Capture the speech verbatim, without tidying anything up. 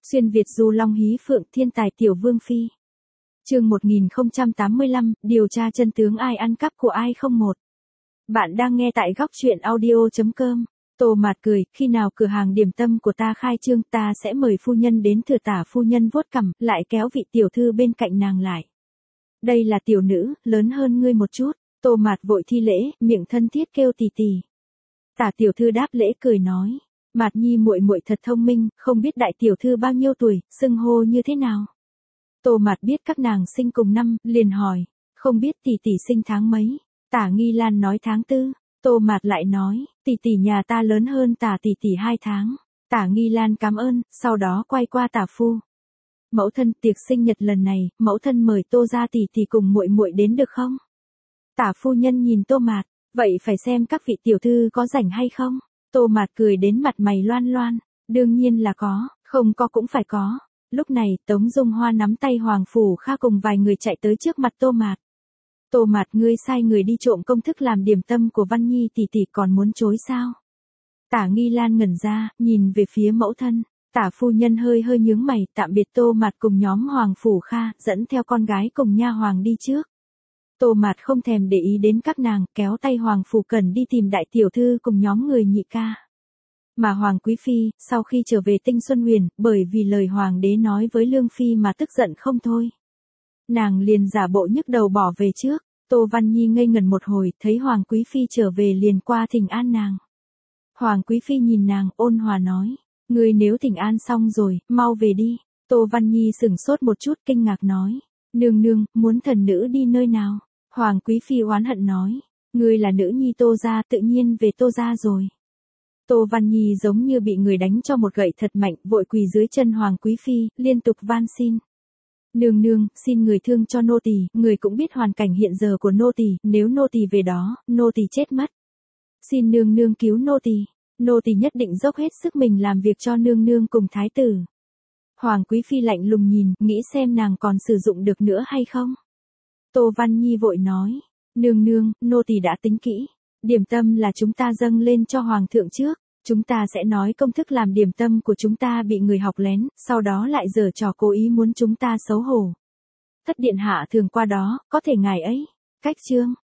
Xuyên Việt du long hí phượng thiên tài tiểu vương phi. Chương một nghìn không trăm tám mươi lăm, điều tra chân tướng ai ăn cắp của ai không một. Bạn đang nghe tại góc truyện audio chấm com. Tô Mạt cười, khi nào cửa hàng điểm tâm của ta khai trương ta sẽ mời phu nhân đến. Thừa tả phu nhân vuốt cằm, lại kéo vị tiểu thư bên cạnh nàng lại. Đây là tiểu nữ, lớn hơn ngươi một chút. Tô Mạt vội thi lễ, miệng thân thiết kêu tì tì. Tả tiểu thư đáp lễ cười nói, Mạt nhi muội muội thật thông minh, không biết đại tiểu thư bao nhiêu tuổi, xưng hô như thế nào. Tô Mạt biết các nàng sinh cùng năm, liền hỏi, không biết tỷ tỷ sinh tháng mấy. Tả Nghi Lan nói tháng tư. Tô Mạt lại nói, tỷ tỷ nhà ta lớn hơn tả tỷ tỷ hai tháng. Tả Nghi Lan cảm ơn, sau đó quay qua tả phu. Mẫu thân, tiệc sinh nhật lần này, mẫu thân mời Tô gia tỷ tỷ cùng muội muội đến được không? Tả phu nhân nhìn Tô Mạt, vậy phải xem các vị tiểu thư có rảnh hay không. Tô Mạt cười đến mặt mày loan loan, đương nhiên là có, không có cũng phải có. Lúc này, Tống Dung Hoa nắm tay Hoàng Phủ Kha cùng vài người chạy tới trước mặt Tô Mạt. Tô Mạt, ngươi sai người đi trộm công thức làm điểm tâm của Văn Nhi tỷ tỷ còn muốn chối sao? Tả Nghi Lan ngẩn ra, nhìn về phía mẫu thân. Tả phu nhân hơi hơi nhướng mày, tạm biệt Tô Mạt cùng nhóm Hoàng Phủ Kha, dẫn theo con gái cùng nha hoàng đi trước. Tô Mạt không thèm để ý đến các nàng, kéo tay Hoàng Phủ Cẩn đi tìm đại tiểu thư cùng nhóm người nhị ca. Mà Hoàng Quý Phi, sau khi trở về Tinh Xuân Huyền, bởi vì lời Hoàng đế nói với Lương Phi mà tức giận không thôi. Nàng liền giả bộ nhức đầu bỏ về trước. Tô Văn Nhi ngây ngẩn một hồi, thấy Hoàng Quý Phi trở về liền qua thỉnh an nàng. Hoàng Quý Phi nhìn nàng, ôn hòa nói, ngươi nếu thỉnh an xong rồi, mau về đi. Tô Văn Nhi sửng sốt một chút, kinh ngạc nói, nương nương, muốn thần nữ đi nơi nào? Hoàng Quý Phi oán hận nói, ngươi là nữ nhi Tô gia, tự nhiên về Tô gia rồi. Tô Văn Nhi giống như bị người đánh cho một gậy thật mạnh, vội quỳ dưới chân Hoàng Quý Phi, liên tục van xin. Nương nương, xin người thương cho nô tỳ, người cũng biết hoàn cảnh hiện giờ của nô tỳ, nếu nô tỳ về đó, nô tỳ chết mất. Xin nương nương cứu nô tỳ, nô tỳ nhất định dốc hết sức mình làm việc cho nương nương cùng thái tử. Hoàng Quý Phi lạnh lùng nhìn, nghĩ xem nàng còn sử dụng được nữa hay không. Tô Văn Nhi vội nói, nương nương, nô tỳ đã tính kỹ, điểm tâm là chúng ta dâng lên cho hoàng thượng trước. Chúng ta sẽ nói công thức làm điểm tâm của chúng ta bị người học lén, sau đó lại giở trò cố ý muốn chúng ta xấu hổ. Thất điện hạ thường qua đó, có thể ngài ấy. Cách chương.